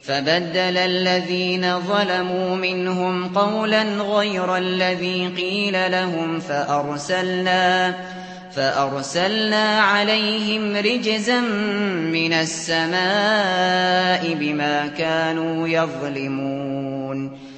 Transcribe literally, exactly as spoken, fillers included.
فبدل الذين ظلموا منهم قولا غير الذي قيل لهم فأرسلنا فأرسلنا عليهم رجزا من السماء بما كانوا يظلمون